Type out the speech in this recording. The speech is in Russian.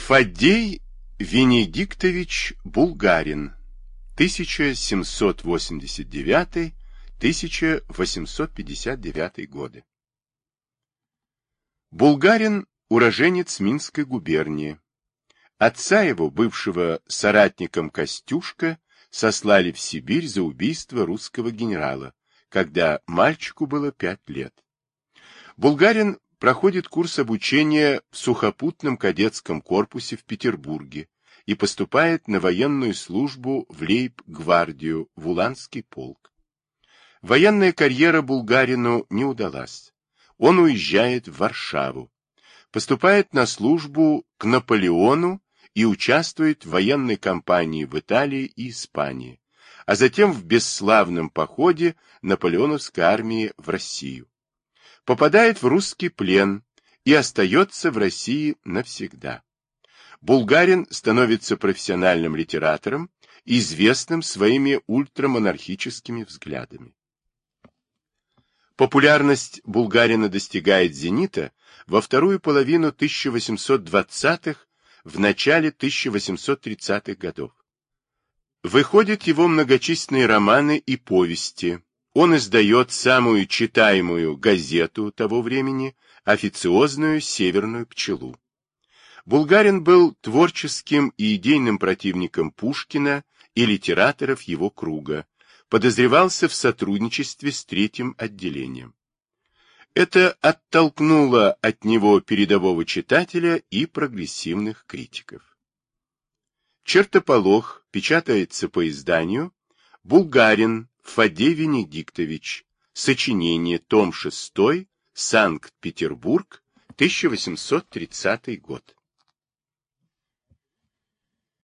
Фаддей Венедиктович Булгарин, 1789-1859 годы. Булгарин – уроженец Минской губернии. Отца его, бывшего соратником Костюшка, сослали в Сибирь за убийство русского генерала, когда мальчику было 5 лет. Булгарин проходит курс обучения в сухопутном кадетском корпусе в Петербурге и поступает на военную службу в лейб-гвардию в Уланский полк. Военная карьера Булгарину не удалась. Он уезжает в Варшаву, поступает на службу к Наполеону и участвует в военной кампании в Италии и Испании, а затем в бесславном походе наполеоновской армии в Россию. Попадает в русский плен и остается в России навсегда. Булгарин становится профессиональным литератором, известным своими ультрамонархическими взглядами. Популярность Булгарина достигает зенита во вторую половину 1820-х, в начале 1830-х годов. Выходят его многочисленные романы и повести. Он издает самую читаемую газету того времени, официозную «Северную пчелу». Булгарин был творческим и идейным противником Пушкина и литераторов его круга, подозревался в сотрудничестве с Третьим отделением. Это оттолкнуло от него передового читателя и прогрессивных критиков. Чертополох печатается по изданию «Булгарин Фаддей Венедиктович. Сочинение. Том 6. Санкт-Петербург. 1830 год».